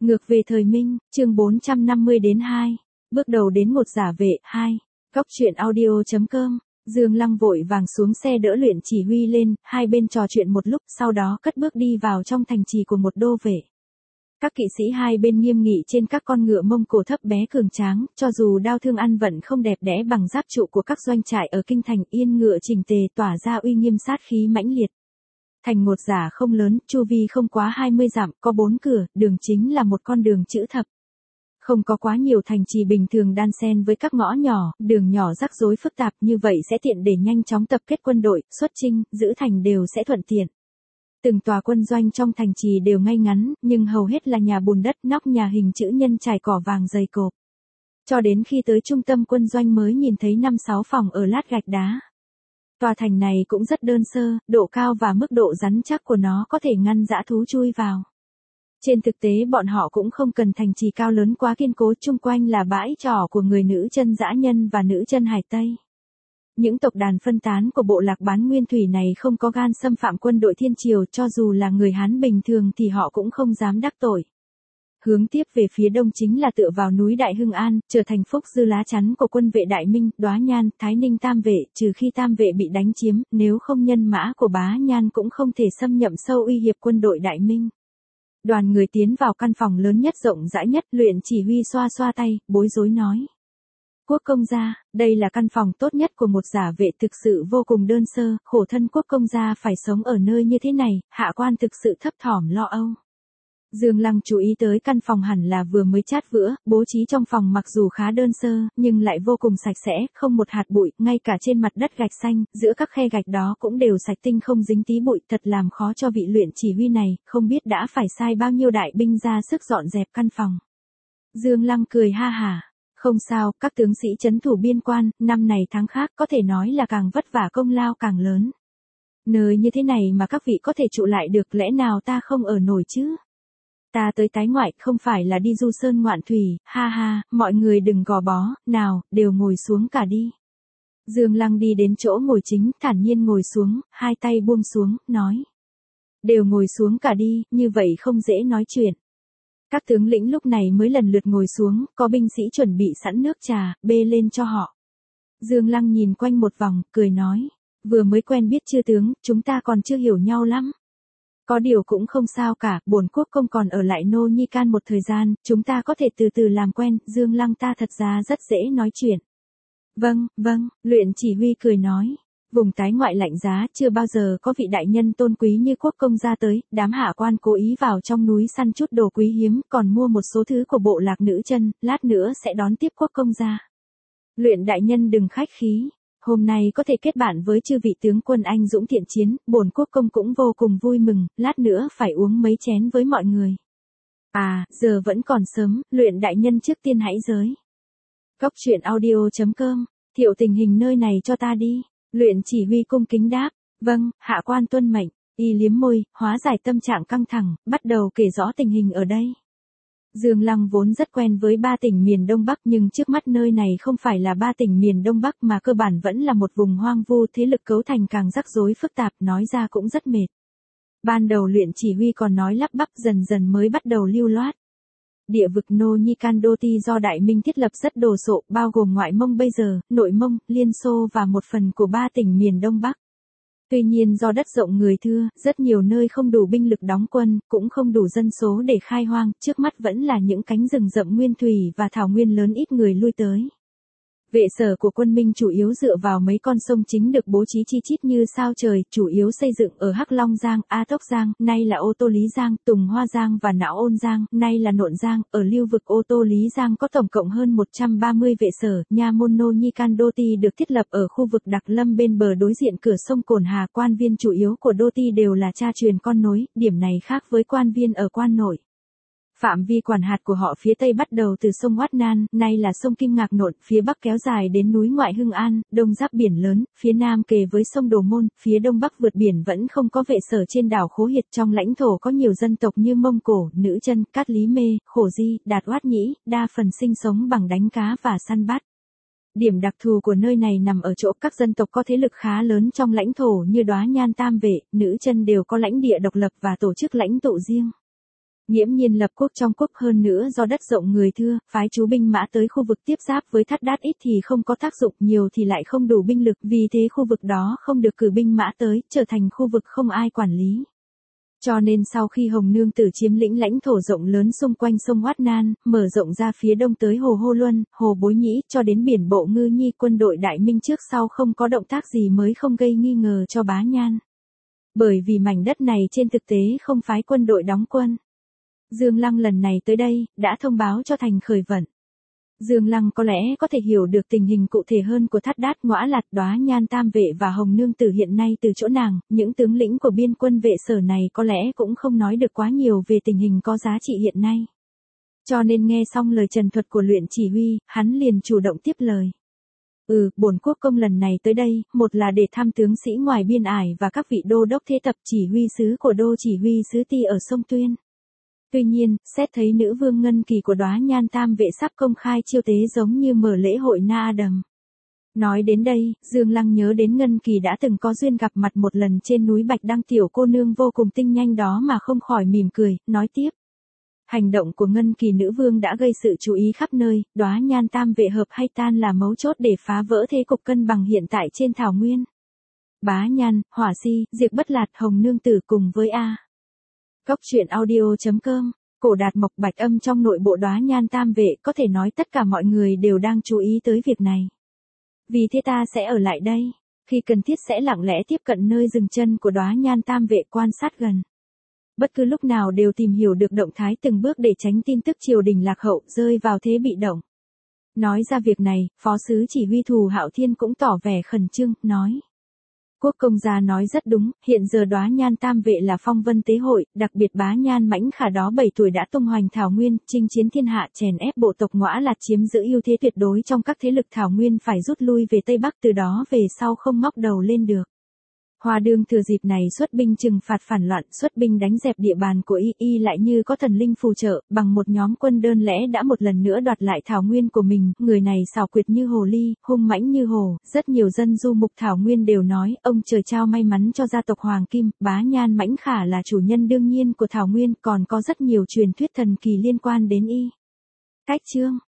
Ngược về thời Minh, chương 450-2. Bước đầu đến một giả vệ, 2. Góc truyện audio.com. Dương Lăng vội vàng xuống xe đỡ Luyện Chỉ Huy lên, hai bên trò chuyện một lúc, sau đó cất bước đi vào trong thành trì của một đô vệ. Các kỵ sĩ hai bên nghiêm nghị trên các con ngựa Mông Cổ thấp bé cường tráng, cho dù đao thương ăn vận không đẹp đẽ bằng giáp trụ của các doanh trại ở kinh thành, yên ngựa chỉnh tề tỏa ra uy nghiêm sát khí mãnh liệt. Thành một giả không lớn, chu vi không quá 20 dặm, có 4 cửa, đường chính là một con đường chữ thập. Không có quá nhiều thành trì bình thường đan xen với các ngõ nhỏ, đường nhỏ rắc rối phức tạp, như vậy sẽ tiện để nhanh chóng tập kết quân đội, xuất chinh, giữ thành đều sẽ thuận tiện. Từng tòa quân doanh trong thành trì đều ngay ngắn, nhưng hầu hết là nhà bùn đất, nóc nhà hình chữ nhân trải cỏ vàng dày cộp. Cho đến khi tới trung tâm quân doanh mới nhìn thấy 5-6 phòng ở lát gạch đá. Tòa thành này cũng rất đơn sơ, độ cao và mức độ rắn chắc của nó có thể ngăn dã thú chui vào. Trên thực tế bọn họ cũng không cần thành trì cao lớn quá kiên cố, chung quanh là bãi trò của người nữ chân dã nhân và nữ chân Hải Tây. Những tộc đàn phân tán của bộ lạc bán nguyên thủy này không có gan xâm phạm quân đội thiên triều, cho dù là người Hán bình thường thì họ cũng không dám đắc tội. Hướng tiếp về phía đông chính là tựa vào núi Đại Hưng An, trở thành phúc dư lá chắn của quân vệ Đại Minh, Đoá Nhan, Thái Ninh Tam Vệ, trừ khi Tam Vệ bị đánh chiếm, nếu không nhân mã của Bá Nhan cũng không thể xâm nhậm sâu uy hiếp quân đội Đại Minh. Đoàn người tiến vào căn phòng lớn nhất rộng rãi nhất, Luyện Chỉ Huy xoa xoa tay, bối rối nói. Quốc công gia, đây là căn phòng tốt nhất của một giả vệ, thực sự vô cùng đơn sơ, khổ thân quốc công gia phải sống ở nơi như thế này, hạ quan thực sự thấp thỏm lo âu. Dương Lăng chú ý tới căn phòng hẳn là vừa mới chát vữa, bố trí trong phòng mặc dù khá đơn sơ, nhưng lại vô cùng sạch sẽ, không một hạt bụi, ngay cả trên mặt đất gạch xanh, giữa các khe gạch đó cũng đều sạch tinh không dính tí bụi, thật làm khó cho vị Luyện Chỉ Huy này, không biết đã phải sai bao nhiêu đại binh ra sức dọn dẹp căn phòng. Dương Lăng cười ha hả. Không sao, các tướng sĩ trấn thủ biên quan, năm này tháng khác có thể nói là càng vất vả công lao càng lớn. Nơi như thế này mà các vị có thể trụ lại được, lẽ nào ta không ở nổi chứ? Ta tới tái ngoại không phải là đi du sơn ngoạn thủy, ha ha, mọi người đừng gò bó, nào, đều ngồi xuống cả đi. Dương Lăng đi đến chỗ ngồi chính, thản nhiên ngồi xuống, hai tay buông xuống, nói. Đều ngồi xuống cả đi, như vậy không dễ nói chuyện. Các tướng lĩnh lúc này mới lần lượt ngồi xuống, có binh sĩ chuẩn bị sẵn nước trà, bê lên cho họ. Dương Lăng nhìn quanh một vòng, cười nói. Vừa mới quen biết chư tướng, chúng ta còn chưa hiểu nhau lắm. Có điều cũng không sao cả, bổn quốc công còn ở lại Nô Nhi Can một thời gian, chúng ta có thể từ từ làm quen, Dương Lăng ta thật ra rất dễ nói chuyện. Vâng, Luyện Chỉ Huy cười nói. Vùng tái ngoại lạnh giá, chưa bao giờ có vị đại nhân tôn quý như quốc công ra tới, đám hạ quan cố ý vào trong núi săn chút đồ quý hiếm, còn mua một số thứ của bộ lạc nữ chân, lát nữa sẽ đón tiếp quốc công ra. Luyện đại nhân đừng khách khí. Hôm nay có thể kết bạn với chư vị tướng quân anh dũng thiện chiến, bổn quốc công cũng vô cùng vui mừng, lát nữa phải uống mấy chén với mọi người. À, giờ vẫn còn sớm, Luyện đại nhân trước tiên hãy giới. Góc truyện audio.com, thiệu tình hình nơi này cho ta đi. Luyện Chỉ Huy cung kính đáp, vâng, hạ quan tuân mệnh, y liếm môi, hóa giải tâm trạng căng thẳng, bắt đầu kể rõ tình hình ở đây. Dương Lăng vốn rất quen với 3 tỉnh miền Đông Bắc, nhưng trước mắt nơi này không phải là 3 tỉnh miền Đông Bắc mà cơ bản vẫn là một vùng hoang vu, thế lực cấu thành càng rắc rối phức tạp, nói ra cũng rất mệt. Ban đầu Luyện Chỉ Huy còn nói lắp bắp, dần dần mới bắt đầu lưu loát. Địa vực Nô Nhi Can Đô Ti do Đại Minh thiết lập rất đồ sộ, bao gồm ngoại Mông bây giờ, nội Mông, Liên Xô và một phần của 3 tỉnh miền Đông Bắc. Tuy nhiên do đất rộng người thưa, rất nhiều nơi không đủ binh lực đóng quân, cũng không đủ dân số để khai hoang, trước mắt vẫn là những cánh rừng rậm nguyên thủy và thảo nguyên lớn ít người lui tới. Vệ sở của quân Minh chủ yếu dựa vào mấy con sông chính được bố trí chi chít như sao trời, chủ yếu xây dựng ở Hắc Long Giang, A Tốc Giang, nay là Ô Tô Lý Giang, Tùng Hoa Giang và Não Ôn Giang, nay là Nộn Giang, ở lưu vực Ô Tô Lý Giang có tổng cộng hơn 130 vệ sở, nha môn Nô Nhi Can Đô Ti được thiết lập ở khu vực Đặc Lâm bên bờ đối diện cửa sông Cồn Hà, quan viên chủ yếu của Đô Ti đều là cha truyền con nối, điểm này khác với quan viên ở quan nội. Phạm vi quản hạt của họ phía tây bắt đầu từ sông Hoát Nan, nay là sông Kim Ngạc Nộn, phía bắc kéo dài đến núi ngoại Hưng An, đông giáp biển lớn, phía nam kề với sông Đồ Môn, phía đông bắc vượt biển vẫn không có vệ sở trên đảo Khố Hiệt, trong lãnh thổ có nhiều dân tộc như Mông Cổ, Nữ Chân, Cát Lý Mê, Khổ Di, Đạt Oát Nhĩ, đa phần sinh sống bằng đánh cá và săn bắt. Điểm đặc thù của nơi này nằm ở chỗ các dân tộc có thế lực khá lớn trong lãnh thổ như Đoá Nhan Tam Vệ, Nữ Chân đều có lãnh địa độc lập và tổ chức lãnh tụ riêng. Nghiễm nhiên lập quốc trong quốc, hơn nữa do đất rộng người thưa, phái chú binh mã tới khu vực tiếp giáp với Thắt Đát, ít thì không có tác dụng, nhiều thì lại không đủ binh lực, vì thế khu vực đó không được cử binh mã tới, trở thành khu vực không ai quản lý. Cho nên sau khi Hồng Nương Tử chiếm lĩnh lãnh thổ rộng lớn xung quanh sông Hoát Nan, mở rộng ra phía đông tới hồ Hô Luân, hồ Bối Nhĩ, cho đến biển Bộ Ngư Nhi, quân đội Đại Minh trước sau không có động tác gì mới không gây nghi ngờ cho Bá Nhan. Bởi vì mảnh đất này trên thực tế không phái quân đội đóng quân. Dương Lăng lần này tới đây, đã thông báo cho thành khởi vận. Dương Lăng có lẽ có thể hiểu được tình hình cụ thể hơn của Thắt Đát, Ngõa Lạt, Đóa Nhan Tam Vệ và Hồng Nương Tử hiện nay từ chỗ nàng, những tướng lĩnh của biên quân vệ sở này có lẽ cũng không nói được quá nhiều về tình hình có giá trị hiện nay. Cho nên nghe xong lời trần thuật của luyện chỉ huy, hắn liền chủ động tiếp lời. Bổn quốc công lần này tới đây, một là để thăm tướng sĩ ngoài biên ải và các vị đô đốc thế tập chỉ huy sứ của đô chỉ huy sứ Ti ở sông Tuyên. Tuy nhiên, xét thấy nữ vương ngân kỳ của Đóa Nhan Tam Vệ sắp công khai chiêu tế giống như mở lễ hội Na Đầm. Nói đến đây, Dương Lăng nhớ đến Ngân Kỳ đã từng có duyên gặp mặt một lần trên núi Bạch Đăng, tiểu cô nương vô cùng tinh nhanh đó mà không khỏi mỉm cười, nói tiếp. Hành động của Ngân Kỳ nữ vương đã gây sự chú ý khắp nơi, Đóa Nhan Tam Vệ hợp hay tan là mấu chốt để phá vỡ thế cục cân bằng hiện tại trên thảo nguyên. Bá Nhan, Hỏa Si, Diệp Bất Lạt, Hồng Nương Tử cùng với A. Cóc truyện audio.com, Cổ Đạt Mộc Bạch Âm trong nội bộ Đóa Nhan Tam Vệ, có thể nói tất cả mọi người đều đang chú ý tới việc này. Vì thế ta sẽ ở lại đây, khi cần thiết sẽ lặng lẽ tiếp cận nơi dừng chân của Đóa Nhan Tam Vệ, quan sát gần. Bất cứ lúc nào đều tìm hiểu được động thái từng bước để tránh tin tức triều đình lạc hậu, rơi vào thế bị động. Nói ra việc này, phó sứ chỉ huy Thù Hạo Thiên cũng tỏ vẻ khẩn trương, nói. Quốc công gia nói rất đúng, hiện giờ Đóa Nhan Tam Vệ là phong vân tế hội, đặc biệt Bá Nhan Mãnh Khả đó 7 tuổi đã tung hoành thảo nguyên, chinh chiến thiên hạ, chèn ép bộ tộc Ngõa Lạt, chiếm giữ ưu thế tuyệt đối trong các thế lực thảo nguyên, phải rút lui về Tây Bắc, từ đó về sau không ngóc đầu lên được. Hoa Đương thừa dịp này xuất binh trừng phạt phản loạn, xuất binh đánh dẹp địa bàn của y lại như có thần linh phù trợ, bằng một nhóm quân đơn lẻ đã một lần nữa đoạt lại thảo nguyên của mình, người này xảo quyệt như hồ ly, hung mãnh như hổ, rất nhiều dân du mục thảo nguyên đều nói, ông trời trao may mắn cho gia tộc Hoàng Kim, Bá Nhan Mãnh Khả là chủ nhân đương nhiên của thảo nguyên, còn có rất nhiều truyền thuyết thần kỳ liên quan đến y. Cách chương